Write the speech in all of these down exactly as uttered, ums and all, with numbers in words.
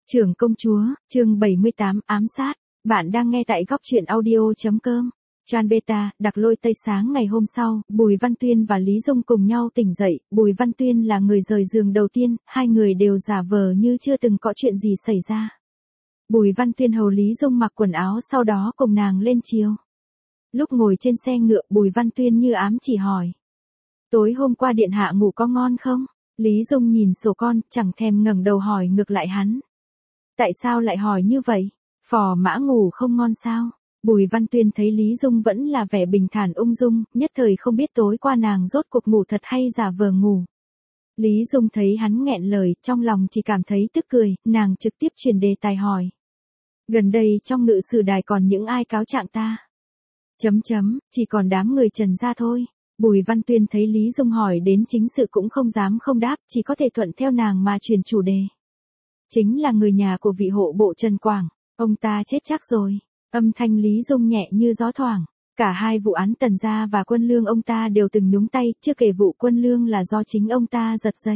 Trưởng công chúa, chương bảy mươi tám, ám sát. Bạn đang nghe tại góc truyện audio.com. Trang beta, đặc lôi tây sáng ngày hôm sau, Bùi Văn Tuyên và Lý Dung cùng nhau tỉnh dậy. Bùi Văn Tuyên là người rời giường đầu tiên, hai người đều giả vờ như chưa từng có chuyện gì xảy ra. Bùi Văn Tuyên hầu Lý Dung mặc quần áo sau đó cùng nàng lên chiều. Lúc ngồi trên xe ngựa, Bùi Văn Tuyên như ám chỉ hỏi. Tối hôm qua điện hạ ngủ có ngon không? Lý Dung nhìn sổ con, chẳng thèm ngẩng đầu hỏi ngược lại hắn. Tại sao lại hỏi như vậy? Phò mã ngủ không ngon sao? Bùi Văn Tuyên thấy Lý Dung vẫn là vẻ bình thản ung dung, nhất thời không biết tối qua nàng rốt cuộc ngủ thật hay giả vờ ngủ. Lý Dung thấy hắn nghẹn lời, trong lòng chỉ cảm thấy tức cười, nàng trực tiếp chuyển đề tài hỏi. Gần đây trong ngự sử đài còn những ai cáo trạng ta? Chấm chấm, chỉ còn đám người Trần gia thôi. Bùi Văn Tuyên thấy Lý Dung hỏi đến chính sự cũng không dám không đáp, chỉ có thể thuận theo nàng mà truyền chủ đề. Chính là người nhà của vị hộ bộ Trần Quảng, ông ta chết chắc rồi. Âm thanh Lý Dung nhẹ như gió thoảng, cả hai vụ án Tần gia và Quân Lương ông ta đều từng nhúng tay, chưa kể vụ Quân Lương là do chính ông ta giật dây.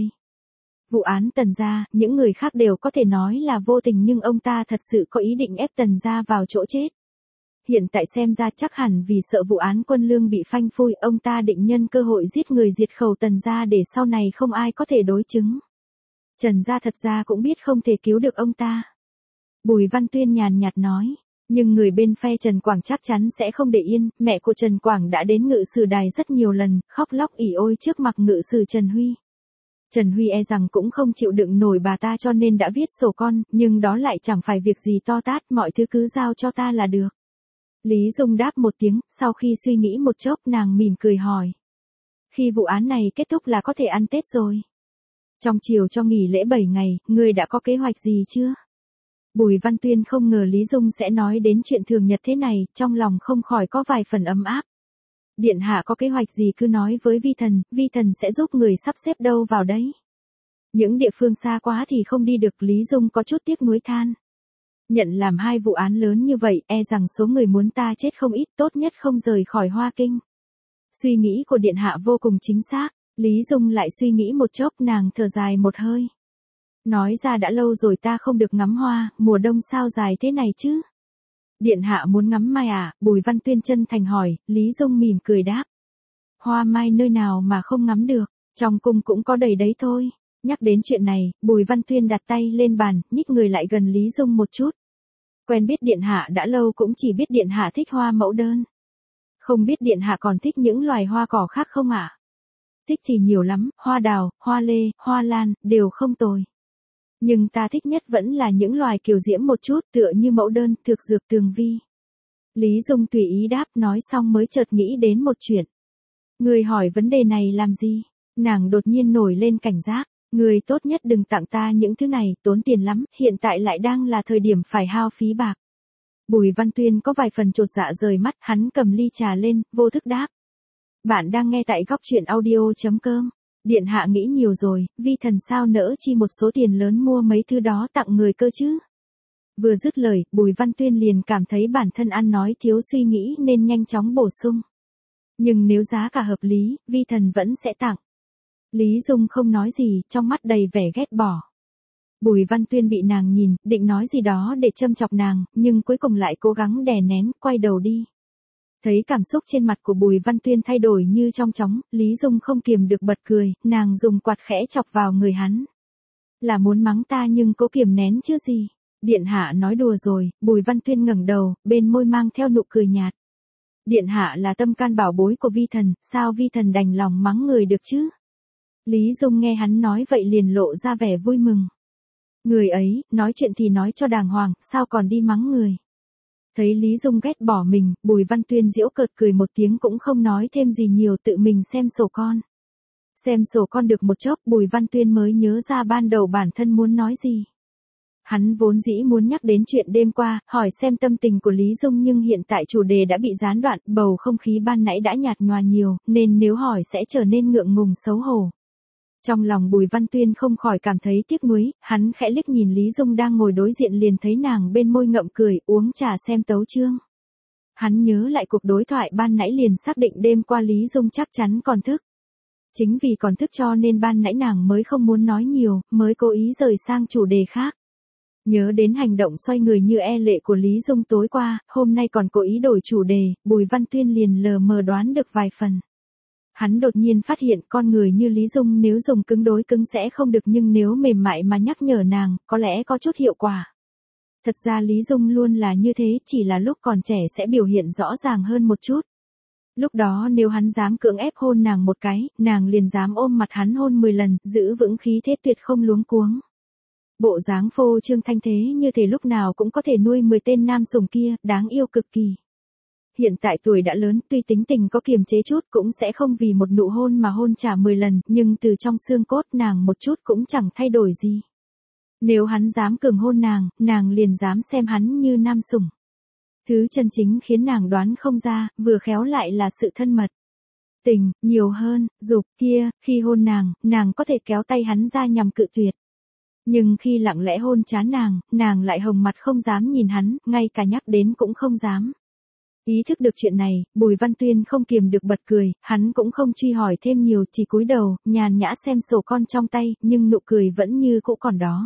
Vụ án Tần gia, những người khác đều có thể nói là vô tình nhưng ông ta thật sự có ý định ép Tần gia vào chỗ chết. Hiện tại xem ra chắc hẳn vì sợ vụ án Quân Lương bị phanh phui, ông ta định nhân cơ hội giết người diệt khẩu Tần gia để sau này không ai có thể đối chứng. Trần gia thật ra cũng biết không thể cứu được ông ta. Bùi Văn Tuyên nhàn nhạt nói, nhưng người bên phe Trần Quảng chắc chắn sẽ không để yên, mẹ của Trần Quảng đã đến ngự sử đài rất nhiều lần, khóc lóc ỉ ôi trước mặt ngự sử Trần Huy. Trần Huy e rằng cũng không chịu đựng nổi bà ta cho nên đã viết sổ con, nhưng đó lại chẳng phải việc gì to tát, mọi thứ cứ giao cho ta là được. Lý Dung đáp một tiếng, sau khi suy nghĩ một chốc nàng mỉm cười hỏi. Khi vụ án này kết thúc là có thể ăn Tết rồi. Trong chiều cho nghỉ lễ bảy ngày, ngươi đã có kế hoạch gì chưa? Bùi Văn Tuyên không ngờ Lý Dung sẽ nói đến chuyện thường nhật thế này, trong lòng không khỏi có vài phần ấm áp. Điện hạ có kế hoạch gì cứ nói với vi thần, vi thần sẽ giúp người sắp xếp đâu vào đấy. Những địa phương xa quá thì không đi được, Lý Dung có chút tiếc nuối than. Nhận làm hai vụ án lớn như vậy, e rằng số người muốn ta chết không ít, tốt nhất không rời khỏi Hoa Kinh. Suy nghĩ của điện hạ vô cùng chính xác. Lý Dung lại suy nghĩ một chốc, nàng thở dài một hơi. Nói ra đã lâu rồi ta không được ngắm hoa, mùa đông sao dài thế này chứ? Điện hạ muốn ngắm mai à? Bùi Văn Tuyên chân thành hỏi, Lý Dung mỉm cười đáp. Hoa mai nơi nào mà không ngắm được, trong cung cũng có đầy đấy thôi. Nhắc đến chuyện này, Bùi Văn Tuyên đặt tay lên bàn, nhích người lại gần Lý Dung một chút. Quen biết điện hạ đã lâu cũng chỉ biết điện hạ thích hoa mẫu đơn. Không biết điện hạ còn thích những loài hoa cỏ khác không ạ? À? Thích thì nhiều lắm, hoa đào, hoa lê, hoa lan, đều không tồi. Nhưng ta thích nhất vẫn là những loài kiều diễm một chút, tựa như mẫu đơn, thực dược tường vi. Lý Dung tùy ý đáp, nói xong mới chợt nghĩ đến một chuyện. Người hỏi vấn đề này làm gì? Nàng đột nhiên nổi lên cảnh giác. Người tốt nhất đừng tặng ta những thứ này, tốn tiền lắm, hiện tại lại đang là thời điểm phải hao phí bạc. Bùi Văn Tuyên có vài phần chột dạ rời mắt, hắn cầm ly trà lên, vô thức đáp. Bạn đang nghe tại góc truyện audio.com. Điện hạ nghĩ nhiều rồi, vi thần sao nỡ chi một số tiền lớn mua mấy thứ đó tặng người cơ chứ. Vừa dứt lời, Bùi Văn Tuyên liền cảm thấy bản thân ăn nói thiếu suy nghĩ nên nhanh chóng bổ sung. Nhưng nếu giá cả hợp lý, vi thần vẫn sẽ tặng. Lý Dung không nói gì, trong mắt đầy vẻ ghét bỏ. Bùi Văn Tuyên bị nàng nhìn, định nói gì đó để châm chọc nàng, nhưng cuối cùng lại cố gắng đè nén, quay đầu đi. Thấy cảm xúc trên mặt của Bùi Văn Tuyên thay đổi như trong chóng, Lý Dung không kiềm được bật cười, nàng dùng quạt khẽ chọc vào người hắn. Là muốn mắng ta nhưng cố kiềm nén chứ gì. Điện hạ nói đùa rồi. Bùi Văn Tuyên ngẩng đầu, bên môi mang theo nụ cười nhạt. Điện hạ là tâm can bảo bối của vi thần, sao vi thần đành lòng mắng người được chứ? Lý Dung nghe hắn nói vậy liền lộ ra vẻ vui mừng. Người ấy, nói chuyện thì nói cho đàng hoàng, sao còn đi mắng người? Thấy Lý Dung ghét bỏ mình, Bùi Văn Tuyên giễu cợt cười một tiếng cũng không nói thêm gì nhiều, tự mình xem sổ con. Xem sổ con được một chốc, Bùi Văn Tuyên mới nhớ ra ban đầu bản thân muốn nói gì. Hắn vốn dĩ muốn nhắc đến chuyện đêm qua, hỏi xem tâm tình của Lý Dung nhưng hiện tại chủ đề đã bị gián đoạn, bầu không khí ban nãy đã nhạt nhòa nhiều, nên nếu hỏi sẽ trở nên ngượng ngùng xấu hổ. Trong lòng Bùi Văn Tuyên không khỏi cảm thấy tiếc nuối, hắn khẽ liếc nhìn Lý Dung đang ngồi đối diện liền thấy nàng bên môi ngậm cười, uống trà xem tấu chương. Hắn nhớ lại cuộc đối thoại ban nãy liền xác định đêm qua Lý Dung chắc chắn còn thức. Chính vì còn thức cho nên ban nãy nàng mới không muốn nói nhiều, mới cố ý rời sang chủ đề khác. Nhớ đến hành động xoay người như e lệ của Lý Dung tối qua, hôm nay còn cố ý đổi chủ đề, Bùi Văn Tuyên liền lờ mờ đoán được vài phần. Hắn đột nhiên phát hiện con người như Lý Dung nếu dùng cứng đối cứng sẽ không được nhưng nếu mềm mại mà nhắc nhở nàng, có lẽ có chút hiệu quả. Thật ra Lý Dung luôn là như thế, chỉ là lúc còn trẻ sẽ biểu hiện rõ ràng hơn một chút. Lúc đó nếu hắn dám cưỡng ép hôn nàng một cái, nàng liền dám ôm mặt hắn hôn mười lần, giữ vững khí thế tuyệt không luống cuống. Bộ dáng phô trương thanh thế như thể lúc nào cũng có thể nuôi mười tên nam sủng kia, đáng yêu cực kỳ. Hiện tại tuổi đã lớn, tuy tính tình có kiềm chế chút cũng sẽ không vì một nụ hôn mà hôn trả mười lần, nhưng từ trong xương cốt nàng một chút cũng chẳng thay đổi gì. Nếu hắn dám cường hôn nàng, nàng liền dám xem hắn như nam sủng. Thứ chân chính khiến nàng đoán không ra, vừa khéo lại là sự thân mật. Tình, nhiều hơn, dục kia, khi hôn nàng, nàng có thể kéo tay hắn ra nhằm cự tuyệt. Nhưng khi lặng lẽ hôn trán nàng, nàng lại hồng mặt không dám nhìn hắn, ngay cả nhắc đến cũng không dám. Ý thức được chuyện này, Bùi Văn Tuyên không kiềm được bật cười, hắn cũng không truy hỏi thêm nhiều, chỉ cúi đầu, nhàn nhã xem sổ con trong tay, nhưng nụ cười vẫn như cũ còn đó.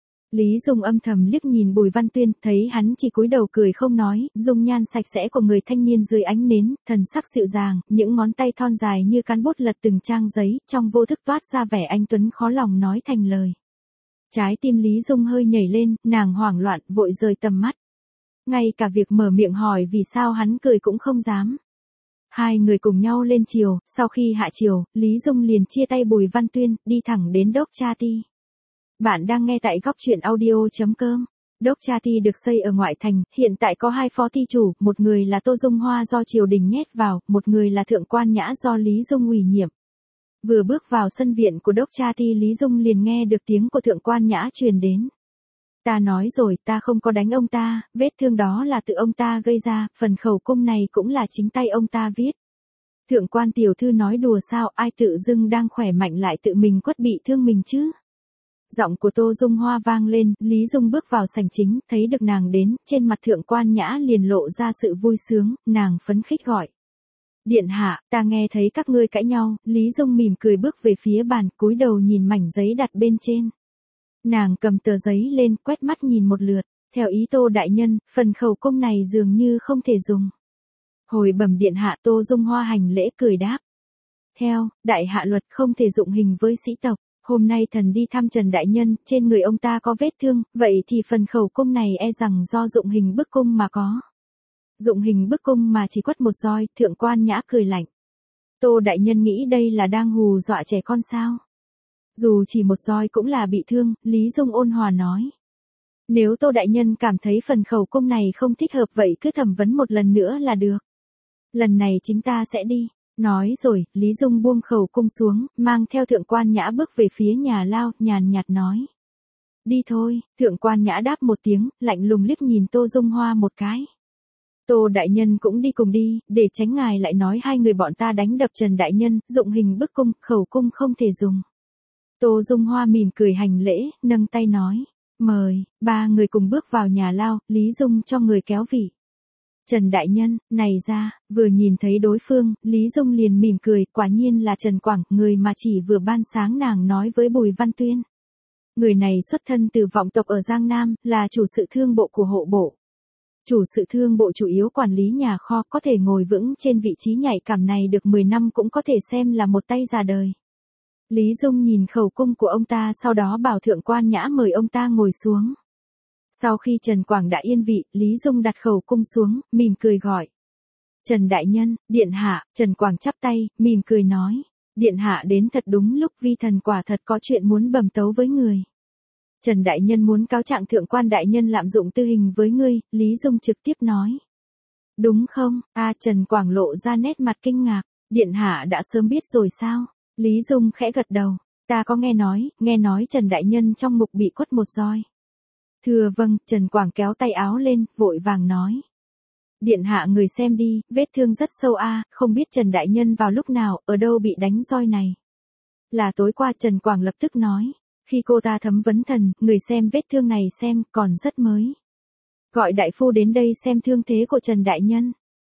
Lý Dung âm thầm liếc nhìn Bùi Văn Tuyên, thấy hắn chỉ cúi đầu cười không nói, dung nhan sạch sẽ của người thanh niên dưới ánh nến, thần sắc dịu dàng, những ngón tay thon dài như cán bút lật từng trang giấy, trong vô thức toát ra vẻ anh tuấn khó lòng nói thành lời. Trái tim Lý Dung hơi nhảy lên, nàng hoảng loạn, vội rời tầm mắt. Ngay cả việc mở miệng hỏi vì sao hắn cười cũng không dám. Hai người cùng nhau lên chiều, sau khi hạ chiều, Lý Dung liền chia tay Bùi Văn Tuyên, đi thẳng đến Đốc Cha Ti. Bạn đang nghe tại góc truyện audio chấm com. Đốc Cha Ti được xây ở ngoại thành, hiện tại có hai phó ti chủ, một người là Tô Dung Hoa do triều đình nhét vào, một người là Thượng Quan Nhã do Lý Dung ủy nhiệm. Vừa bước vào sân viện của Đốc Cha Ti, Lý Dung liền nghe được tiếng của Thượng Quan Nhã truyền đến. Ta nói rồi, ta không có đánh ông ta, vết thương đó là tự ông ta gây ra, phần khẩu cung này cũng là chính tay ông ta viết. Thượng Quan tiểu thư nói đùa sao, ai tự dưng đang khỏe mạnh lại tự mình quất bị thương mình chứ? Giọng của Tô Dung Hoa vang lên, Lý Dung bước vào sảnh chính, thấy được nàng đến, trên mặt Thượng Quan Nhã liền lộ ra sự vui sướng, nàng phấn khích gọi. Điện hạ, ta nghe thấy các ngươi cãi nhau, Lý Dung mỉm cười bước về phía bàn, cúi đầu nhìn mảnh giấy đặt bên trên. Nàng cầm tờ giấy lên, quét mắt nhìn một lượt, theo ý Tô đại nhân, phần khẩu cung này dường như không thể dùng. Hồi bẩm điện hạ, Tô Dung Hoa hành lễ cười đáp. Theo, đại hạ luật không thể dụng hình với sĩ tộc, hôm nay thần đi thăm Trần đại nhân, trên người ông ta có vết thương, vậy thì phần khẩu cung này e rằng do dụng hình bức cung mà có. Dụng hình bức cung mà chỉ quất một roi, Thượng Quan Nhã cười lạnh. Tô đại nhân nghĩ đây là đang hù dọa trẻ con sao? Dù chỉ một roi cũng là bị thương, Lý Dung ôn hòa nói. Nếu Tô đại nhân cảm thấy phần khẩu cung này không thích hợp vậy cứ thẩm vấn một lần nữa là được. Lần này chính ta sẽ đi. Nói rồi, Lý Dung buông khẩu cung xuống, mang theo Thượng Quan Nhã bước về phía nhà lao, nhàn nhạt nói. Đi thôi, Thượng Quan Nhã đáp một tiếng, lạnh lùng liếc nhìn Tô Dung Hoa một cái. Tô đại nhân cũng đi cùng đi, để tránh ngài lại nói hai người bọn ta đánh đập Trần đại nhân, dụng hình bức cung, khẩu cung không thể dùng. Tô Dung Hoa mỉm cười hành lễ, nâng tay nói. Mời, ba người cùng bước vào nhà lao, Lý Dung cho người kéo vị. Trần đại nhân, này ra, vừa nhìn thấy đối phương, Lý Dung liền mỉm cười, quả nhiên là Trần Quảng, người mà chỉ vừa ban sáng nàng nói với Bùi Văn Tuyên. Người này xuất thân từ vọng tộc ở Giang Nam, là chủ sự thương bộ của hộ bộ. Chủ sự thương bộ chủ yếu quản lý nhà kho, có thể ngồi vững trên vị trí nhạy cảm này được mười năm cũng có thể xem là một tay già đời. Lý Dung nhìn khẩu cung của ông ta, sau đó bảo Thượng Quan Nhã mời ông ta ngồi xuống. Sau khi Trần Quảng đã yên vị, Lý Dung đặt khẩu cung xuống, mỉm cười gọi. Trần đại nhân, điện hạ, Trần Quảng chắp tay, mỉm cười nói. Điện hạ đến thật đúng lúc, vi thần quả thật có chuyện muốn bẩm tấu với người. Trần đại nhân muốn cáo trạng Thượng Quan đại nhân lạm dụng tư hình với ngươi, Lý Dung trực tiếp nói. Đúng không? A à, Trần Quảng lộ ra nét mặt kinh ngạc, điện hạ đã sớm biết rồi sao? Lý Dung khẽ gật đầu, ta có nghe nói, nghe nói Trần đại nhân trong ngục bị quất một roi. Thưa vâng, Trần Quảng kéo tay áo lên, vội vàng nói. Điện hạ người xem đi, vết thương rất sâu a, à, không biết Trần đại nhân vào lúc nào, ở đâu bị đánh roi này. Là tối qua, Trần Quảng lập tức nói. Khi cô ta thấm vấn thần, người xem vết thương này xem, còn rất mới. Gọi đại phu đến đây xem thương thế của Trần đại nhân.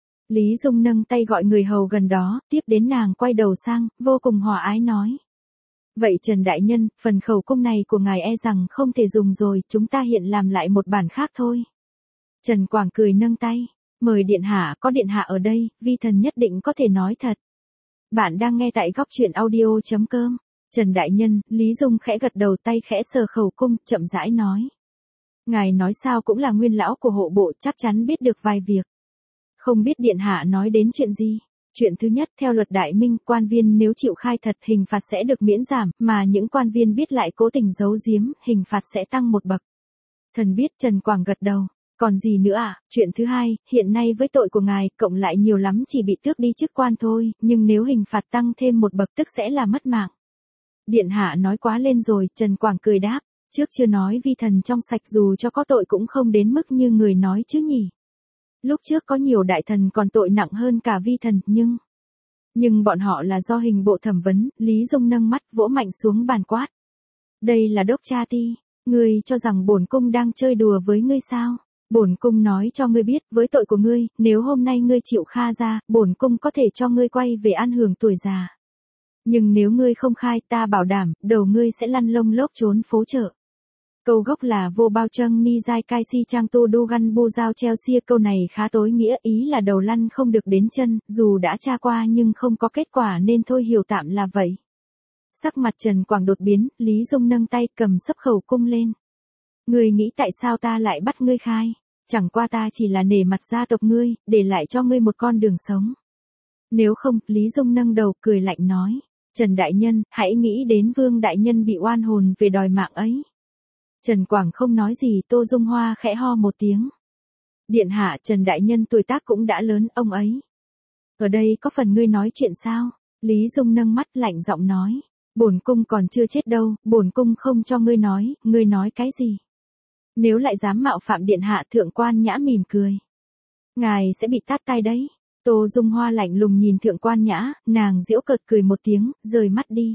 Lý Dung nâng tay gọi người hầu gần đó, tiếp đến nàng quay đầu sang, vô cùng hòa ái nói. Vậy Trần Đại Nhân, phần khẩu cung này của ngài e rằng không thể dùng rồi, chúng ta hiện làm lại một bản khác thôi. Trần Quảng cười nâng tay. Mời điện hạ, có điện hạ ở đây, vi thần nhất định có thể nói thật. Bạn đang nghe tại góc truyện audio chấm com. Trần Đại Nhân, Lý Dung khẽ gật đầu, tay khẽ sờ khẩu cung, chậm rãi nói. Ngài nói sao cũng là nguyên lão của hộ bộ, chắc chắn biết được vài việc. Không biết điện hạ nói đến chuyện gì? Chuyện thứ nhất, theo luật Đại Minh, quan viên nếu chịu khai thật hình phạt sẽ được miễn giảm, mà những quan viên biết lại cố tình giấu giếm, hình phạt sẽ tăng một bậc. Thần biết. Trần Quảng gật đầu. Còn gì nữa à? Chuyện thứ hai, hiện nay với tội của ngài, cộng lại nhiều lắm chỉ bị tước đi chức quan thôi, nhưng nếu hình phạt tăng thêm một bậc tức sẽ là mất mạng. Điện hạ nói quá lên rồi, Trần Quảng cười đáp, trước chưa nói vi thần trong sạch, dù cho có tội cũng không đến mức như người nói chứ nhỉ. Lúc trước có nhiều đại thần còn tội nặng hơn cả vi thần, nhưng... Nhưng bọn họ là do hình bộ thẩm vấn. Lý Dung nâng mắt vỗ mạnh xuống bàn quát. Đây là đốc cha ti, ngươi cho rằng bổn cung đang chơi đùa với ngươi sao? Bổn cung nói cho ngươi biết, với tội của ngươi, nếu hôm nay ngươi chịu kha ra, bổn cung có thể cho ngươi quay về an hưởng tuổi già. Nhưng nếu ngươi không khai, ta bảo đảm, đầu ngươi sẽ lăn lông lốc trốn phố chợ. Câu gốc là vô bao trăng ni giai cai si trang tu đu gan bu giao Chelsea, câu này khá tối nghĩa, ý là đầu lăn không được đến chân, dù đã tra qua nhưng không có kết quả nên thôi hiểu tạm là vậy. Sắc mặt Trần Quảng đột biến, Lý Dung nâng tay cầm sấp khẩu cung lên. Ngươi nghĩ tại sao ta lại bắt ngươi khai? Chẳng qua ta chỉ là nể mặt gia tộc ngươi, để lại cho ngươi một con đường sống. Nếu không, Lý Dung nâng đầu cười lạnh nói. Trần Đại Nhân, hãy nghĩ đến Vương Đại Nhân bị oan hồn về đòi mạng ấy. Trần Quảng không nói gì, Tô Dung Hoa khẽ ho một tiếng. Điện hạ, Trần Đại Nhân tuổi tác cũng đã lớn, ông ấy. Ở đây có phần ngươi nói chuyện sao? Lý Dung nâng mắt lạnh giọng nói. Bổn cung còn chưa chết đâu, bổn cung không cho ngươi nói, ngươi nói cái gì? Nếu lại dám mạo phạm điện hạ, Thượng Quan Nhã mỉm cười. Ngài sẽ bị tát tay đấy. Tô Dung Hoa lạnh lùng nhìn Thượng Quan Nhã, nàng giễu cợt cười một tiếng, rời mắt đi.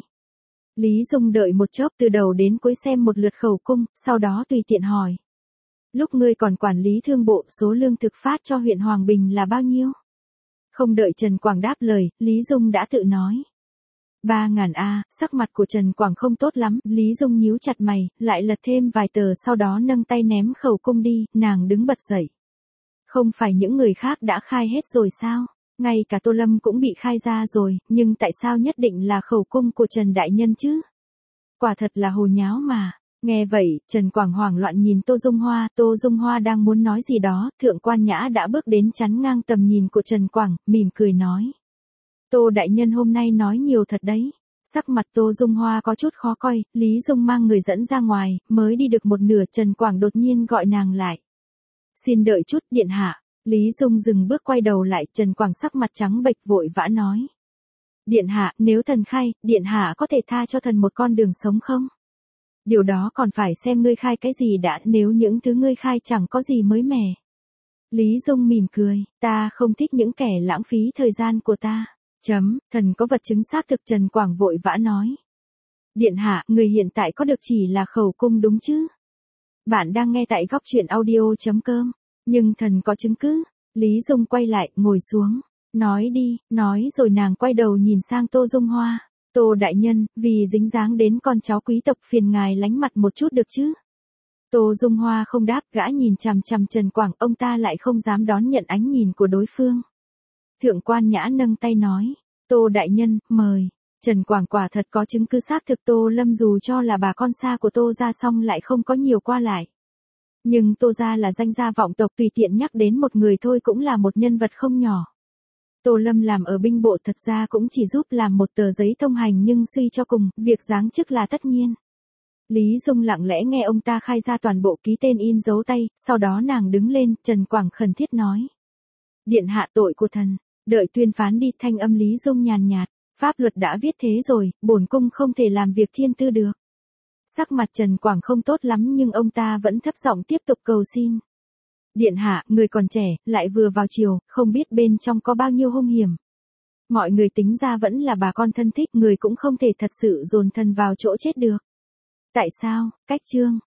Lý Dung đợi một chốc, từ đầu đến cuối xem một lượt khẩu cung, sau đó tùy tiện hỏi. Lúc ngươi còn quản lý thương bộ, số lương thực phát cho huyện Hoàng Bình là bao nhiêu? Không đợi Trần Quảng đáp lời, Lý Dung đã tự nói. Ba ngàn a. Sắc mặt của Trần Quảng không tốt lắm, Lý Dung nhíu chặt mày, lại lật thêm vài tờ, sau đó nâng tay ném khẩu cung đi, nàng đứng bật dậy. Không phải những người khác đã khai hết rồi sao? Ngay cả Tô Lâm cũng bị khai ra rồi, nhưng tại sao nhất định là khẩu cung của Trần Đại Nhân chứ? Quả thật là hồ nháo mà. Nghe vậy, Trần Quảng hoảng loạn nhìn Tô Dung Hoa, Tô Dung Hoa đang muốn nói gì đó, Thượng Quan Nhã đã bước đến chắn ngang tầm nhìn của Trần Quảng, mỉm cười nói. Tô Đại Nhân hôm nay nói nhiều thật đấy. Sắc mặt Tô Dung Hoa có chút khó coi, Lý Dung mang người dẫn ra ngoài, mới đi được một nửa, Trần Quảng đột nhiên gọi nàng lại. Xin đợi chút, điện hạ. Lý Dung dừng bước quay đầu lại, Trần Quảng sắc mặt trắng bệch vội vã nói. Điện hạ, nếu thần khai, điện hạ có thể tha cho thần một con đường sống không? Điều đó còn phải xem ngươi khai cái gì đã, nếu những thứ ngươi khai chẳng có gì mới mẻ. Lý Dung mỉm cười, ta không thích những kẻ lãng phí thời gian của ta. Chấm, thần có vật chứng xác thực, Trần Quảng vội vã nói. Điện hạ, người hiện tại có được chỉ là khẩu cung đúng chứ? Bạn đang nghe tại góc truyện audio chấm com. Nhưng thần có chứng cứ. Lý Dung quay lại, ngồi xuống. Nói đi, nói rồi nàng quay đầu nhìn sang Tô Dung Hoa. Tô Đại Nhân, vì dính dáng đến con cháu quý tộc phiền ngài lánh mặt một chút được chứ? Tô Dung Hoa không đáp, gã nhìn chằm chằm Trần Quảng, ông ta lại không dám đón nhận ánh nhìn của đối phương. Thượng Quan Nhã nâng tay nói. Tô Đại Nhân, mời. Trần Quảng quả thật có chứng cứ xác thực, Tô Lâm dù cho là bà con xa của Tô gia song lại không có nhiều qua lại. Nhưng Tô gia là danh gia vọng tộc, tùy tiện nhắc đến một người thôi cũng là một nhân vật không nhỏ. Tô Lâm làm ở binh bộ thật ra cũng chỉ giúp làm một tờ giấy thông hành, nhưng suy cho cùng, việc giáng chức là tất nhiên. Lý Dung lặng lẽ nghe ông ta khai ra toàn bộ, ký tên in dấu tay, sau đó nàng đứng lên, Trần Quảng khẩn thiết nói. Điện hạ, tội của thần, đợi tuyên phán đi, thanh âm Lý Dung nhàn nhạt, pháp luật đã viết thế rồi, bổn cung không thể làm việc thiên tư được. Sắc mặt Trần Quảng không tốt lắm nhưng ông ta vẫn thấp giọng tiếp tục cầu xin. Điện hạ, người còn trẻ, lại vừa vào triều, không biết bên trong có bao nhiêu hung hiểm. Mọi người tính ra vẫn là bà con thân thích, người cũng không thể thật sự dồn thân vào chỗ chết được. Tại sao? Cách chương.